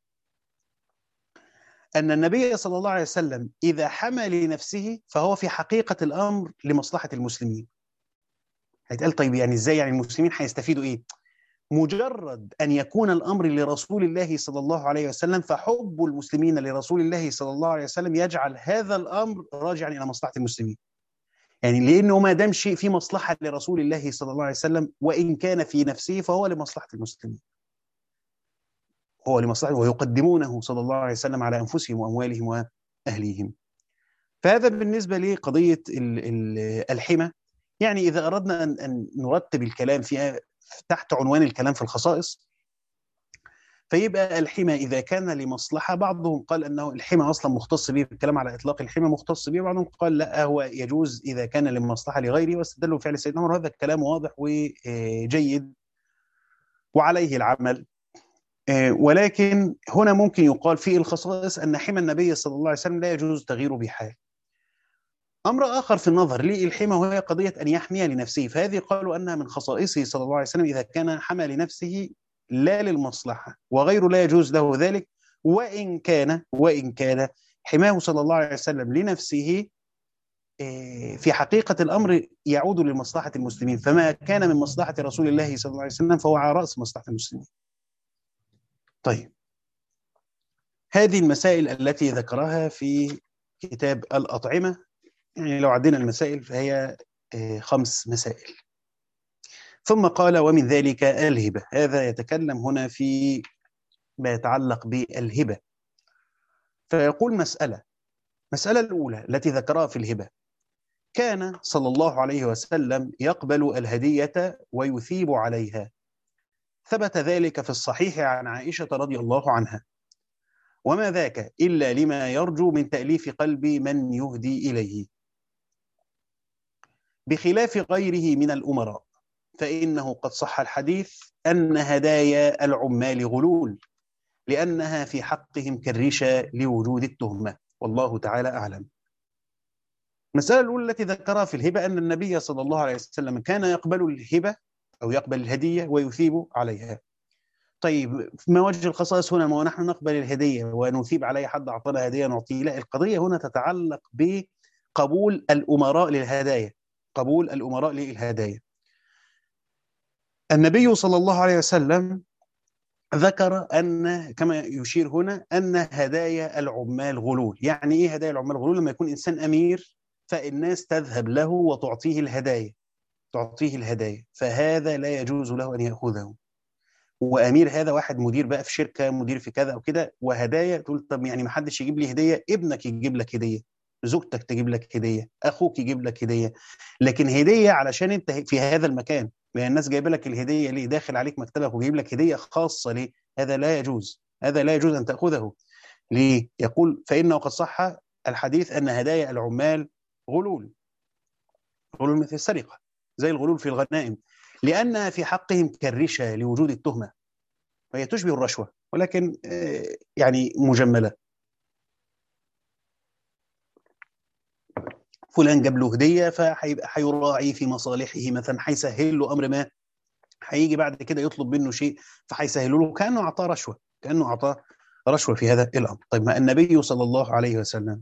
أن النبي صلى الله عليه وسلم إذا حمى لنفسه فهو في حقيقة الأمر لمصلحة المسلمين. هيتقال طيب يعني إزاي؟ يعني المسلمين هيستفيدوا إيه؟ مجرد أن يكون الأمر لرسول الله صلى الله عليه وسلم، فحب المسلمين لرسول الله صلى الله عليه وسلم يجعل هذا الأمر راجعا إلى مصلحة المسلمين. يعني لأنه ما دام شيء في مصلحة لرسول الله صلى الله عليه وسلم وإن كان في نفسه فهو لمصلحة المسلمين، هو لمصلحته، ويقدمونه صلى الله عليه وسلم على أنفسهم وأموالهم وأهليهم. فهذا بالنسبة لقضية الحمى. يعني إذا أردنا أن نرتب الكلام فيها تحت عنوان الكلام في الخصائص، فيبقى الحمى إذا كان لمصلحة، بعضهم قال أنه الحمى أصلا مختص به، الكلام على إطلاق الحمى مختص به، وبعضهم قال لا هو يجوز إذا كان لمصلحة لغيره، واستدلوا بفعل سيدنا عمر. هذا الكلام واضح وجيد وعليه العمل. ولكن هنا ممكن يقال في الخصائص أن حمى النبي صلى الله عليه وسلم لا يجوز تغييره بحال. أمر آخر في النظر للحمى وهي قضية أن يحمي لنفسه، فهذه قالوا أنها من خصائصه صلى الله عليه وسلم إذا كان حمى لنفسه لا للمصلحة، وغيره لا يجوز له ذلك. وإن كان وإن كان حماه صلى الله عليه وسلم لنفسه في حقيقة الأمر يعود لمصلحة المسلمين، فما كان من مصلحة رسول الله صلى الله عليه وسلم فهو على رأس مصلحة المسلمين. طيب، هذه المسائل التي ذكرها في كتاب الأطعمة، يعني لو عدينا المسائل فهي خمس مسائل. ثم قال ومن ذلك الهبة. هذا يتكلم هنا في ما يتعلق بالهبة، فيقول مسألة مسألة الأولى التي ذكرها في الهبة: كان صلى الله عليه وسلم يقبل الهدية ويثيب عليها. ثبت ذلك في الصحيح عن عائشة رضي الله عنها، وما ذاك إلا لما يرجو من تأليف قلب من يهدي إليه، بخلاف غيره من الأمراء، فإنه قد صح الحديث أن هدايا العمال غلول، لأنها في حقهم كالرشا لوجود التهمة، والله تعالى أعلم. المسألة الأولى التي ذكرها في الهبة أن النبي صلى الله عليه وسلم كان يقبل الهبة أو يقبل الهدية ويثيب عليها. طيب، ما وجه الخصائص هنا؟ ما نحن نقبل الهدية ونثيب عليها، حد أعطانا هدية نعطيه؟ لا، القضية هنا تتعلق بقبول الأمراء للهدايا، قبول الأمراء للهدايا. النبي صلى الله عليه وسلم ذكر أن، كما يشير هنا، أن هدايا العمال غلول. يعني إيه هدايا العمال غلول؟ لما يكون إنسان أمير فالناس تذهب له وتعطيه الهدايا، تعطيه الهدايا فهذا لا يجوز له أن يأخذه. وأمير هذا واحد مدير بقى في شركة، مدير في كذا أو كده، وهدايا تقول طب يعني ما حدش يجيب لي هدية؟ ابنك يجيب لك هدية، زوجتك تجيب لك هدية، أخوك يجيب لك هدية، لكن هدية علشان أنت في هذا المكان. يعني الناس جايبه لك الهدية ليه؟ داخل عليك مكتبك وجايب لك هدية خاصة ليه؟ هذا لا يجوز، هذا لا يجوز أن تأخذه. ليه؟ يقول فإنه قد صح الحديث أن هدايا العمال غلول، غلول مثل السرقة، زي الغلول في الغنائم، لأنها في حقهم كالرشا لوجود التهمة، وهي تشبه الرشوة ولكن يعني مجملة. فلان جاب له هدية فهيراعي في مصالحه، مثلا هيسهل له أمر ما، هيجي بعد كده يطلب منه شيء فهيسهل له، كأنه أعطاه رشوة، كأنه أعطاه رشوة في هذا الأمر. طيب، ما النبي صلى الله عليه وسلم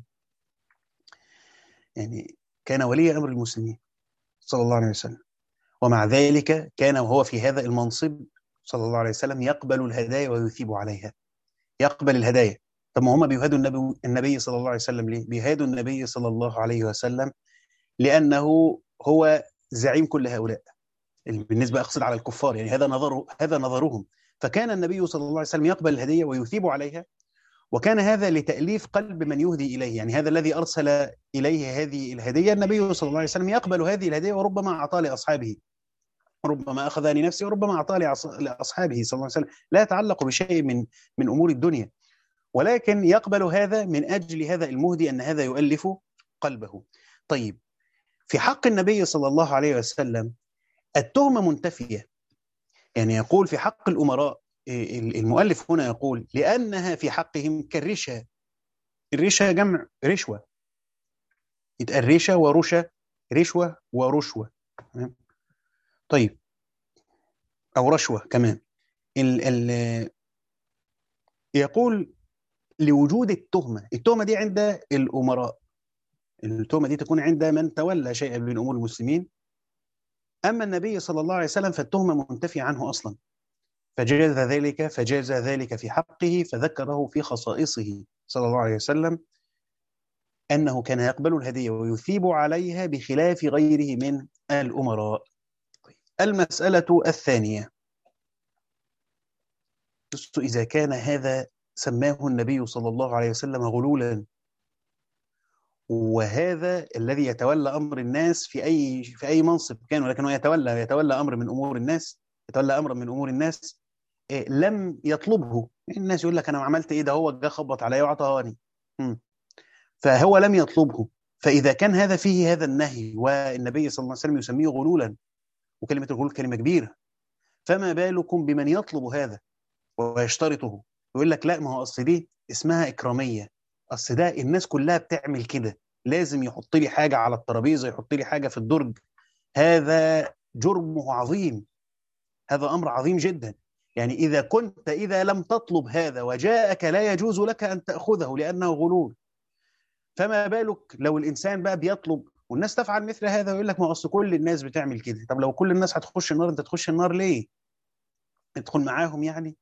يعني كان ولي أمر المسلمين صلى الله عليه وسلم، ومع ذلك كان وهو في هذا المنصب صلى الله عليه وسلم يقبل الهدايا ويثيب عليها، يقبل الهدايا. طب ما هم بيهادوا النبي النبي صلى الله عليه وسلم ليه؟ بيهادوا النبي صلى الله عليه وسلم لأنه هو زعيم كل هؤلاء، بالنسبة أقصد على الكفار، يعني هذا نظر هذا نظرهم. فكان النبي صلى الله عليه وسلم يقبل الهدية ويثيب عليها، وكان هذا لتأليف قلب من يهدي إليه، يعني هذا الذي أرسل إليه هذه الهدية النبي صلى الله عليه وسلم يقبل هذه الهدية، وربما أعطى لأصحابه، ربما أخذ لنفسه، وربما أعطى لأصحابه صلى الله عليه وسلم، لا يتعلق بشيء من من أمور الدنيا، ولكن يقبل هذا من أجل هذا المهدي، أن هذا يؤلف قلبه. طيب، في حق النبي صلى الله عليه وسلم التهمة منتفية، يعني يقول في حق الأمراء، المؤلف هنا يقول لأنها في حقهم كالرشا. الرشا جمع رشوة، يتقال رشا ورشا، رشوة ورشوة. طيب، أو رشوة كمان. ال ال يقول لوجود التهمة، التهمة دي عند الأمراء، التهمة دي تكون عند من تولى شيئا من أمور المسلمين. أما النبي صلى الله عليه وسلم فالتهمة منتفية عنه أصلا، فجاز ذلك فجاز ذلك في حقه، فذكره في خصائصه صلى الله عليه وسلم أنه كان يقبل الهدية ويثيب عليها بخلاف غيره من الأمراء. المسألة الثانية، إذا كان هذا سماه النبي صلى الله عليه وسلم غلولا، وهذا الذي يتولى أمر الناس في أي في أي منصب كان، ولكنه يتولى يتولى أمر من أمور الناس، يتولى أمر من أمور الناس، إيه لم يطلبه. الناس يقول لك أنا عملت إيه، ده هو جه خبط عليا وعطاني، فهو لم يطلبه. فإذا كان هذا فيه هذا النهي، والنبي صلى الله عليه وسلم يسميه غلولا، وكلمة الغلول كلمة كبيرة، فما بالكم بمن يطلب هذا ويشترطه، يقول لك لا، ما هو أصل دي اسمها إكرامية، أصل ده الناس كلها بتعمل كده، لازم يحط لي حاجة على الترابيزة، يحط لي حاجة في الدرج. هذا جرمه عظيم، هذا أمر عظيم جدا. يعني إذا كنت إذا لم تطلب هذا وجاءك، لا يجوز لك أن تأخذه لأنه غلول، فما بالك لو الإنسان بقى بيطلب والناس تفعل مثل هذا، ويقول لك ما أصل كل الناس بتعمل كده. طب لو كل الناس هتخش النار، أنت تخش النار ليه؟ تدخل معاهم يعني؟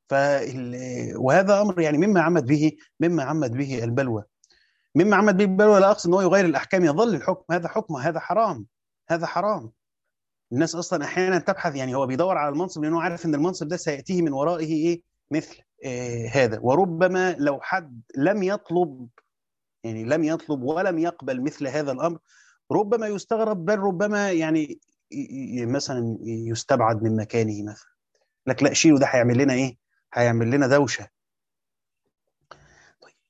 وهذا أمر يعني مما عمد به مما عمد به البلوى، مما عمد به البلوى. لا أقصد أنه يغير الأحكام، يظل الحكم هذا حكم، هذا حرام، هذا حرام. الناس أصلا أحيانا تبحث، يعني هو بيدور على المنصب لأنه عارف أن المنصب ده سيأتيه من ورائه إيه مثل إيه هذا. وربما لو حد لم يطلب، يعني لم يطلب ولم يقبل مثل هذا الأمر، ربما يستغرب، بل ربما يعني مثلا يستبعد من مكانه مثلا، لك لا شيله، ده هيعمل لنا إيه، هيعمل لنا دوشة. طيب.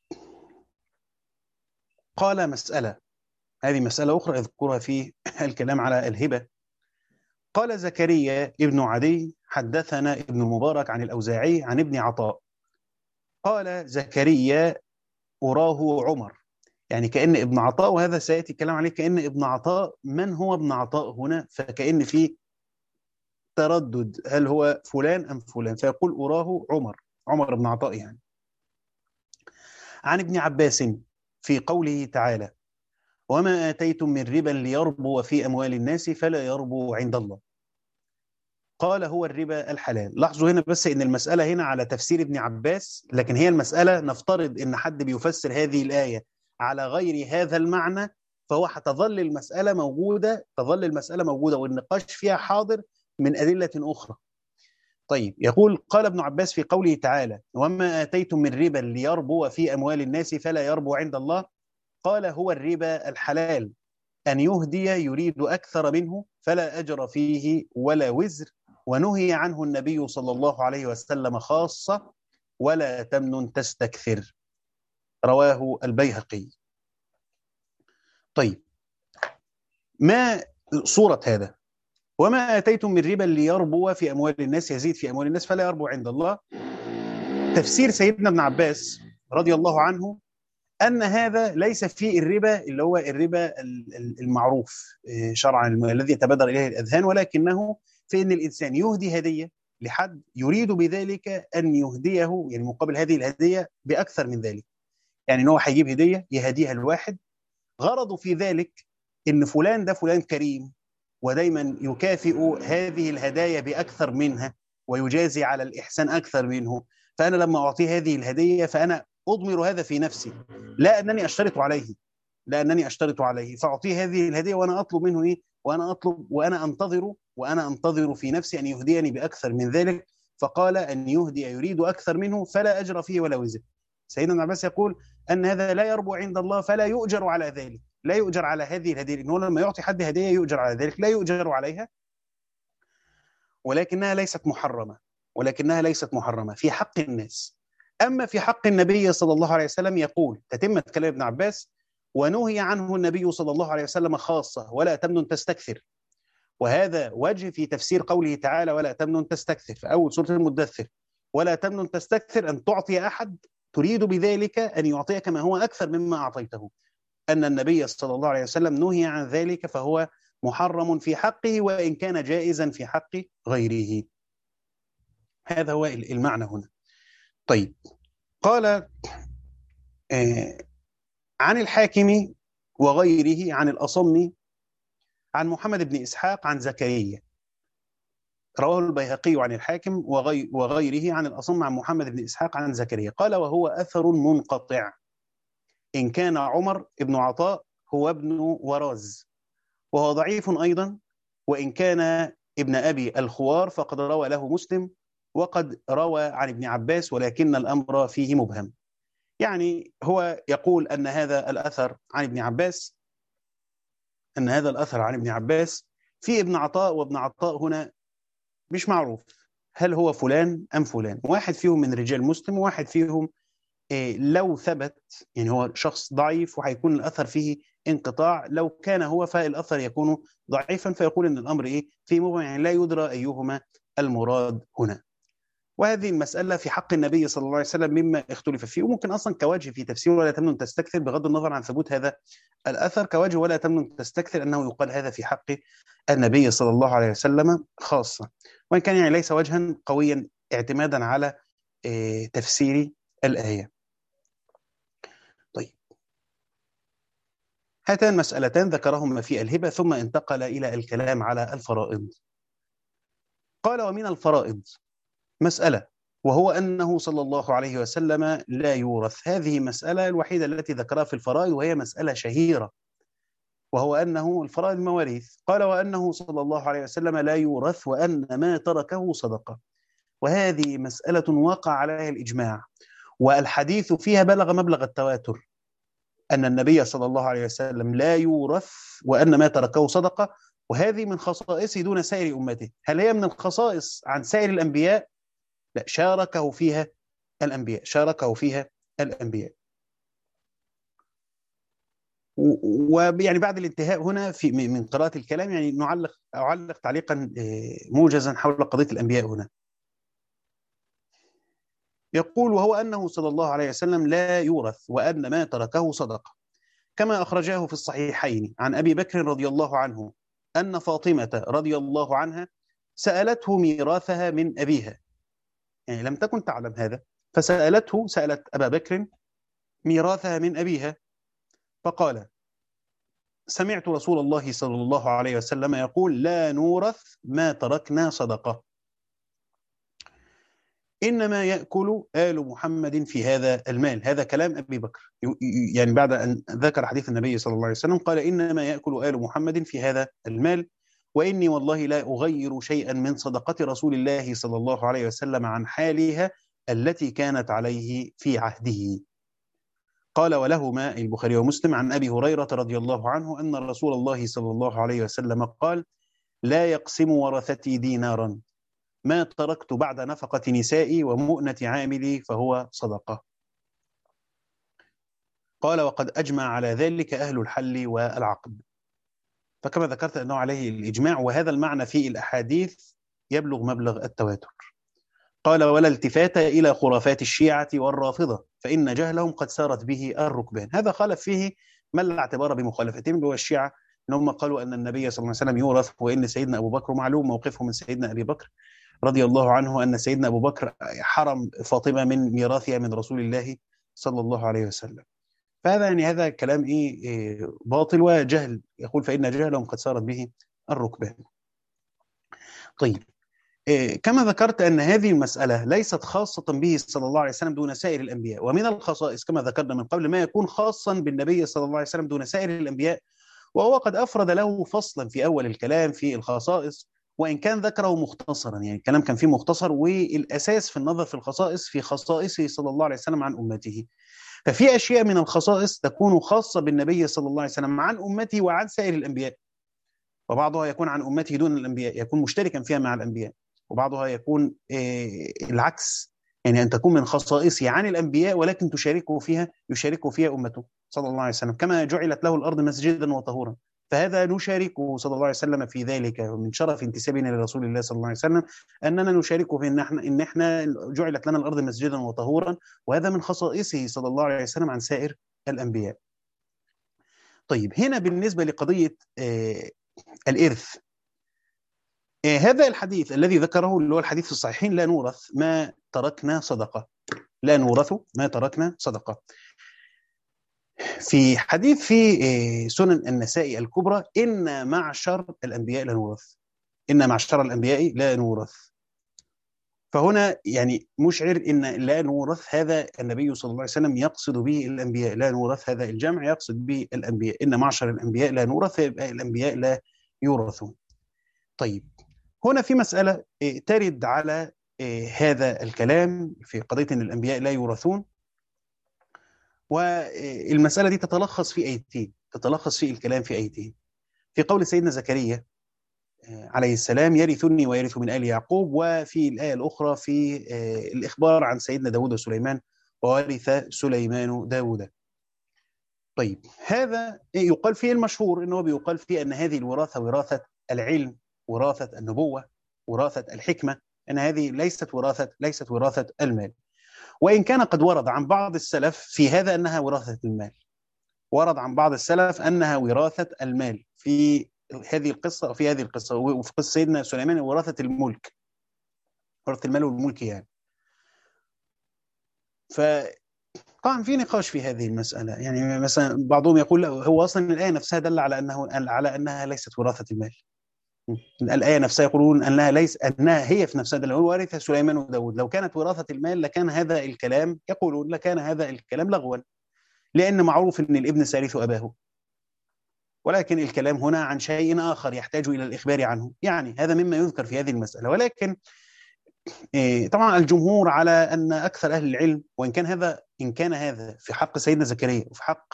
قال مسألة، هذه مسألة أخرى أذكرها في الكلام على الهبة. قال زكريا ابن عدي حدثنا ابن المبارك عن الأوزاعي عن ابن عطاء، قال زكريا أراه عمر، يعني كأن ابن عطاء، وهذا سيأتي الكلام عليه، كأن ابن عطاء، من هو ابن عطاء هنا؟ فكأن في تردد، هل هو فلان أم فلان؟ فيقول أراه عمر، عمر بن عطاء يعني. عن ابن عباس في قوله تعالى وما آتيتم من ربا ليربو في أموال الناس فلا يربو عند الله، قال هو الربا الحلال. لاحظوا هنا بس إن المسألة هنا على تفسير ابن عباس، لكن هي المسألة نفترض إن حد بيفسر هذه الآية على غير هذا المعنى، فهو هتظل المسألة موجودة، تظل المسألة موجودة والنقاش فيها حاضر من أدلة أخرى. طيب، يقول قال ابن عباس في قوله تعالى وما آتيتم من ربا ليربو في أموال الناس فلا يربو عند الله، قال هو الربا الحلال أن يهدي يريد أكثر منه فلا أجر فيه ولا وزر، ونهي عنه النبي صلى الله عليه وسلم خاصة ولا تمنن تستكثر، رواه البيهقي. طيب، ما صورة هذا؟ وما آتيتم من ربا ليربو في أموال الناس، يزيد في أموال الناس فلا يربو عند الله. تفسير سيدنا ابن عباس رضي الله عنه أن هذا ليس فيه الربا اللي هو الربا المعروف شرعا الذي يتبادر إليه الأذهان، ولكنه في أن الإنسان يهدي هدية لحد يريد بذلك أن يهديه، يعني مقابل هذه الهدية بأكثر من ذلك، يعني أنه هيجيب هدية يهديها الواحد، غرضه في ذلك أن فلان ده فلان كريم، ودايما يكافئ هذه الهدايا بأكثر منها ويجازي على الإحسان أكثر منه، فأنا لما أعطيه هذه الهدية فأنا أضمر هذا في نفسي، لا أنني أشترط عليه، لأنني أشترط عليه، فأعطيه هذه الهدية وأنا أطلب منه إيه؟ وأنا أطلب وأنا أنتظر وأنا أنتظر في نفسي أن يهديني بأكثر من ذلك. فقال أن يهدي يريد أكثر منه فلا أجر فيه ولا وزر. سيدنا ابن عباس يقول أن هذا لا يربو عند الله، فلا يؤجر على ذلك، لا يؤجر على هذه الهدية، لأنه لما يعطي حد هدية يؤجر على ذلك، لا يؤجر عليها، ولكنها ليست محرمة، ولكنها ليست محرمة في حق الناس. أما في حق النبي صلى الله عليه وسلم يقول تتمة كلام ابن عباس: ونهي عنه النبي صلى الله عليه وسلم خاصة ولا تمنن تستكثر. وهذا وجه في تفسير قوله تعالى: ولا تمنن تستكثر، في أول سورة المدثر: ولا تمنن تستكثر، أن تعطي أحد تريد بذلك أن يعطيك ما هو أكثر مما أعطيته. أن النبي صلى الله عليه وسلم نهي عن ذلك، فهو محرم في حقه وإن كان جائزا في حق غيره. هذا هو المعنى هنا. طيب، قال آه عن الحاكم وغيره عن الأصم عن محمد بن إسحاق عن زكريا، رواه البيهقي عن الحاكم وغي وغيره عن الأصم عن محمد بن إسحاق عن زكريا. قال: وهو أثر منقطع، إن كان عمر بن عطاء هو ابن وراز، وهو ضعيف أيضا، وإن كان ابن أبي الخوار فقد روى له مسلم، وقد روى عن ابن عباس، ولكن الأمر فيه مبهم. يعني هو يقول أن هذا الأثر عن ابن عباس أن هذا الأثر عن ابن عباس في ابن عطاء، وابن عطاء هنا مش معروف هل هو فلان أم فلان، واحد فيهم من رجال مسلم وواحد فيهم إيه لو ثبت يعني هو شخص ضعيف وهيكون الأثر فيه انقطاع، لو كان هو فالأثر يكون ضعيفا، فيقول أن الأمر إيه في مبهم، يعني لا يدرى أيهما المراد هنا. وهذه المسألة في حق النبي صلى الله عليه وسلم مما اختلف فيه، وممكن أصلا كوجه في تفسير ولا تمنن تستكثر بغض النظر عن ثبوت هذا الأثر، كوجه ولا تمنن تستكثر أنه يقال هذا في حق النبي صلى الله عليه وسلم خاصة، وإن كان يعني ليس وجها قويا اعتمادا على اه تفسير الآية. طيب، هاتان مسألتان ذكرهما في الهبة، ثم انتقل إلى الكلام على الفرائض. قال: ومن الفرائض مسألة، وهو أنه صلى الله عليه وسلم لا يورث. هذه المسألة الوحيدة التي ذكرها في الفرائض، وهي مسألة شهيرة، وهو أنه الفرائض مواريث. قال: وأنه صلى الله عليه وسلم لا يورث، وأن ما تركه صدقة. وهذه مسألة وقع عليها الإجماع، والحديث فيها بلغ مبلغ التواتر، أن النبي صلى الله عليه وسلم لا يورث وأن ما تركه صدقة. وهذه من خصائصه دون سائر أمته. هل هي من الخصائص عن سائر الأنبياء؟ لا، شاركه فيها الأنبياء، شاركه فيها الأنبياء. ويعني بعد الانتهاء هنا في من قراءة الكلام يعني نعلق أعلق تعليقا موجزا حول قضية الأنبياء هنا. يقول: وهو أنه صلى الله عليه وسلم لا يورث وأن ما تركه صدقة، كما أخرجاه في الصحيحين عن أبي بكر رضي الله عنه أن فاطمة رضي الله عنها سألته ميراثها من أبيها، يعني لم تكن تعلم هذا، فسألته سألت أبا بكر ميراثها من أبيها، فقال: سمعت رسول الله صلى الله عليه وسلم يقول: لا نورث ما تركنا صدقة، إنما يأكل آل محمد في هذا المال. هذا كلام أبي بكر، يعني بعد أن ذكر حديث النبي صلى الله عليه وسلم قال: إنما يأكل آل محمد في هذا المال، وإني والله لا أغير شيئا من صدقة رسول الله صلى الله عليه وسلم عن حالها التي كانت عليه في عهده. قال: ولهما البخاري ومسلم عن أبي هريرة رضي الله عنه أن رسول الله صلى الله عليه وسلم قال: لا يقسم ورثتي دينارا ما تركت بعد نفقة نسائي ومؤنة عاملي فهو صدقة. قال: وقد أجمع على ذلك أهل الحل والعقد. فكما ذكرت أنه عليه الإجماع، وهذا المعنى في الأحاديث يبلغ مبلغ التواتر. قال: ولا التفات إلى خرافات الشيعة والرافضة فإن جهلهم قد سارت به الركبان. هذا خالف فيه من لا اعتبار بمخالفتهم، اللي هو الشيعة، أنهم قالوا أن النبي صلى الله عليه وسلم يورث، وإن سيدنا أبو بكر، معلوم موقفه من سيدنا أبي بكر رضي الله عنه، أن سيدنا أبو بكر حرم فاطمة من ميراثها من رسول الله صلى الله عليه وسلم. فهذا يعني هذا كلام إيه, إيه باطل وجهل، يقول فإن جهلهم قد سارت به الركبان. طيب، كما ذكرت أن هذه المسألة ليست خاصة به صلى الله عليه وسلم دون سائر الأنبياء، ومن الخصائص كما ذكرنا من قبل ما يكون خاصا بالنبي صلى الله عليه وسلم دون سائر الأنبياء، وهو قد أفرد له فصلا في أول الكلام في الخصائص، وإن كان ذكره مختصرا، يعني الكلام كان فيه مختصر، والأساس في النظر في الخصائص في خصائصه صلى الله عليه وسلم عن أمته. ففي أشياء من الخصائص تكون خاصة بالنبي صلى الله عليه وسلم عن أمته وعن سائر الأنبياء، وبعضها يكون عن أمته دون الأنبياء، يكون مشتركا فيها مع الأنبياء، وبعضها يكون العكس، يعني أن تكون من خصائصه عن الأنبياء ولكن تشاركه فيها يشاركه فيها أمته صلى الله عليه وسلم، كما جعلت له الأرض مسجدا وطهورا، فهذا نشاركه صلى الله عليه وسلم في ذلك، ومن شرف انتسابنا لرسول الله صلى الله عليه وسلم أننا نشاركه في إن احنا, إن احنا جعلت لنا الأرض مسجدا وطهورا، وهذا من خصائصه صلى الله عليه وسلم عن سائر الأنبياء. طيب، هنا بالنسبة لقضية آه الإرث، آه هذا الحديث الذي ذكره اللي هو الحديث في الصحيحين: لا نورث ما تركنا صدقة، لا نورث ما تركنا صدقة. في حديث في آه سنن النسائي الكبرى: إن معشر الأنبياء لا نورث، إن معشر الأنبياء لا نورث. فهنا يعني مشعر إن لا نورث هذا النبي صلى الله عليه وسلم يقصد به الأنبياء، لا نورث هذا الجمع يقصد به الأنبياء، إن معشر الأنبياء لا نورث، يبقى الأنبياء لا يورثون. طيب، هنا في مسألة ترد على هذا الكلام في قضية أن الأنبياء لا يورثون، والمسألة دي تتلخص في آيتين، تتلخص في الكلام في آيتين، في قول سيدنا زكريا عليه السلام: يرثني ويرث من آل يعقوب، وفي الآية الأخرى في الإخبار عن سيدنا داود وسليمان: وورث سليمان داود. طيب، هذا يقال فيه المشهور أنه بيقال فيه أن هذه الوراثة وراثة العلم، وراثة النبوة، وراثة الحكمة، أن هذه ليست وراثة ليست وراثة المال، وإن كان قد ورد عن بعض السلف في هذا أنها وراثة المال، ورد عن بعض السلف أنها وراثة المال في هذه القصة وفي هذه القصة، وفي قصة سيدنا سليمان وراثة الملك، وراثة المال والملك يعني. فطبعا في نقاش في هذه المسألة، يعني مثلا بعضهم يقول هو أصلا الآية نفسها دل على أنه على أنها ليست وراثة المال، الآية نفسها يقولون أنها ليس أنها هي في نفسها دل ورث سليمان وداود، لو كانت وراثة المال لكان هذا الكلام يقولون لكان هذا الكلام لغوا، لأن معروف أن الابن سارث أباه، ولكن الكلام هنا عن شيء آخر يحتاج إلى الإخبار عنه، يعني هذا مما يذكر في هذه المسألة. ولكن طبعا الجمهور على أن أكثر أهل العلم، وإن كان هذا إن كان هذا في حق سيدنا زكريا وفي حق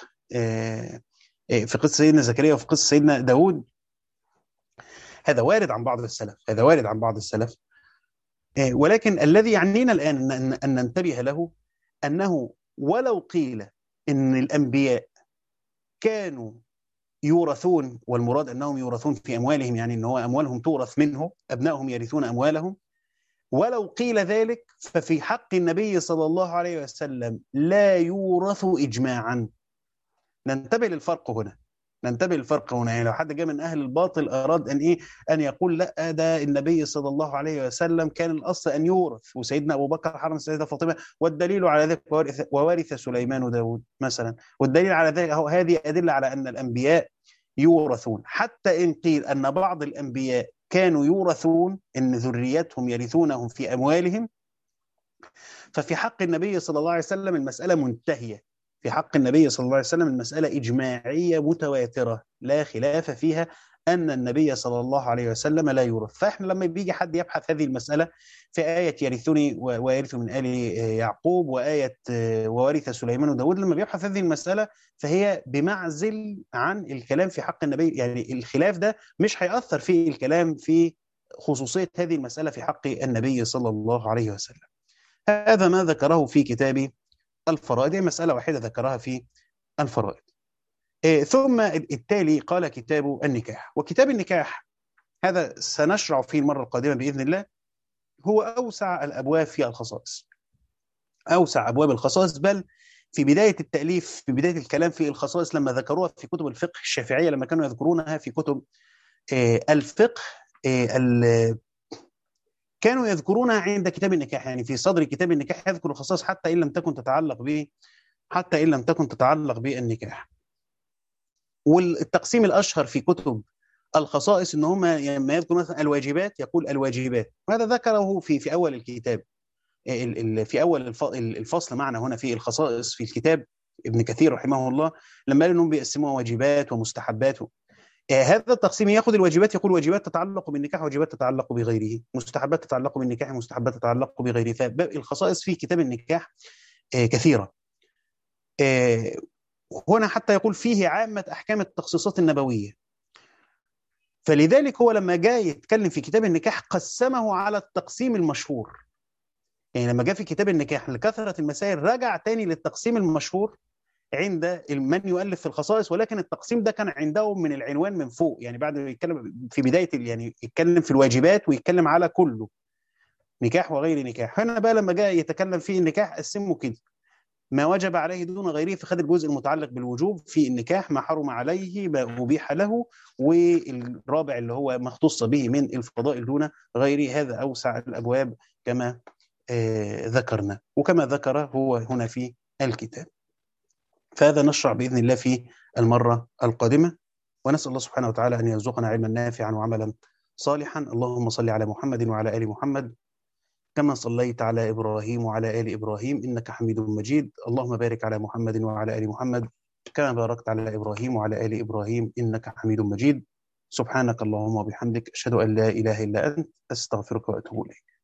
في قصة سيدنا زكريا وفي قصة سيدنا داود، هذا وارد عن بعض السلف، هذا وارد عن بعض السلف، ولكن الذي يعنينا الآن أن ننتبه له أنه ولو قيل إن الأنبياء كانوا يورثون، والمراد أنهم يورثون في أموالهم، يعني أنه أموالهم تورث منه، أبنائهم يرثون أموالهم، ولو قيل ذلك ففي حق النبي صلى الله عليه وسلم لا يورث إجماعا. ننتبه للفرق هنا، ننتبه للفرق هنا، يعني لو حد جاء من أهل الباطل أراد أن إيه أن يقول لا ده النبي صلى الله عليه وسلم كان الأصل أن يورث، وسيدنا أبو بكر حرم السيدة فاطمة، والدليل على ذلك وورث سليمان داود مثلا، والدليل على ذلك هذه أدلة على أن الأنبياء يورثون، حتى إن قيل أن بعض الأنبياء كانوا يورثون، إن ذريتهم يرثونهم في أموالهم، ففي حق النبي صلى الله عليه وسلم المسألة منتهية، في حق النبي صلى الله عليه وسلم المسألة إجماعية متواترة لا خلاف فيها أن النبي صلى الله عليه وسلم لا يورث. فإحنا لما بيجي حد يبحث هذه المسألة في آية يرثني ويرث من آل يعقوب، وآية وورث سليمان وداود، لما بيبحث هذه المسألة فهي بمعزل عن الكلام في حق النبي، يعني الخلاف ده مش هيأثر في الكلام في خصوصية هذه المسألة في حق النبي صلى الله عليه وسلم. هذا ما ذكره في كتاب الفرائض، هي مسألة واحدة ذكرها في الفرائض. إيه ثم التالي قال كتاب النكاح، وكتاب النكاح هذا سنشرع فيه المرة القادمة بإذن الله، هو أوسع الأبواب في الخصائص، أوسع أبواب الخصائص، بل في بداية التأليف في بداية الكلام في الخصائص لما ذكروها في كتب الفقه الشافعية، لما كانوا يذكرونها في كتب إيه الفقه إيه كانوا يذكرونها عند كتاب النكاح، يعني في صدر كتاب النكاح يذكر الخصائص حتى إن لم تكن تتعلق به حتى إن لم تكن تتعلق بالنكاح. والتقسيم الأشهر في كتب الخصائص ان هم لما يذكر مثلا الواجبات يقول الواجبات، وهذا ذكره في في اول الكتاب، ال- ال- في اول الف- الفصل معنا هنا في الخصائص في الكتاب، ابن كثير رحمه الله لما قال انهم بيقسموها واجبات ومستحبات. آه، هذا التقسيم ياخذ الواجبات يقول واجبات تتعلق بالنكاح، واجبات تتعلق بغيره، مستحبات تتعلق بالنكاح، مستحبات تتعلق بغيره. فالخصائص في كتاب النكاح آه، كثيرة. آه، هنا حتى يقول فيه عامة أحكام التخصيصات النبوية. فلذلك هو لما جاء يتكلم في كتاب النكاح قسمه على التقسيم المشهور. يعني لما جاء في كتاب النكاح لكثرة المسائل رجع تاني للتقسيم المشهور عند من يؤلف في الخصائص، ولكن التقسيم ده كان عندهم من العنوان من فوق، يعني بعد ما يتكلم في بداية يعني يتكلم في الواجبات ويتكلم على كله، نكاح وغير نكاح. هنا بقى لما جاء يتكلم في النكاح قسمه كده: ما وجب عليه دون غيره، فخد الجزء المتعلق بالوجوب في النكاح، ما حرم عليه ما أبيح له، والرابع اللي هو ما اختص به من الفضائل دون غيره. هذا أوسع الأبواب كما آه ذكرنا وكما ذكر هو هنا في الكتاب. فهذا نشرع بإذن الله في المرة القادمة، ونسأل الله سبحانه وتعالى أن يرزقنا علما نافعا وعملا صالحا. اللهم صل على محمد وعلى آل محمد كما صليت على إبراهيم وعلى آل إبراهيم إنك حميد مجيد. اللهم بارك على محمد وعلى آل محمد كما باركت على إبراهيم وعلى آل إبراهيم إنك حميد مجيد. سبحانك اللهم وبحمدك أشهد أن لا إله إلا أنت أستغفرك وأتوب إليك.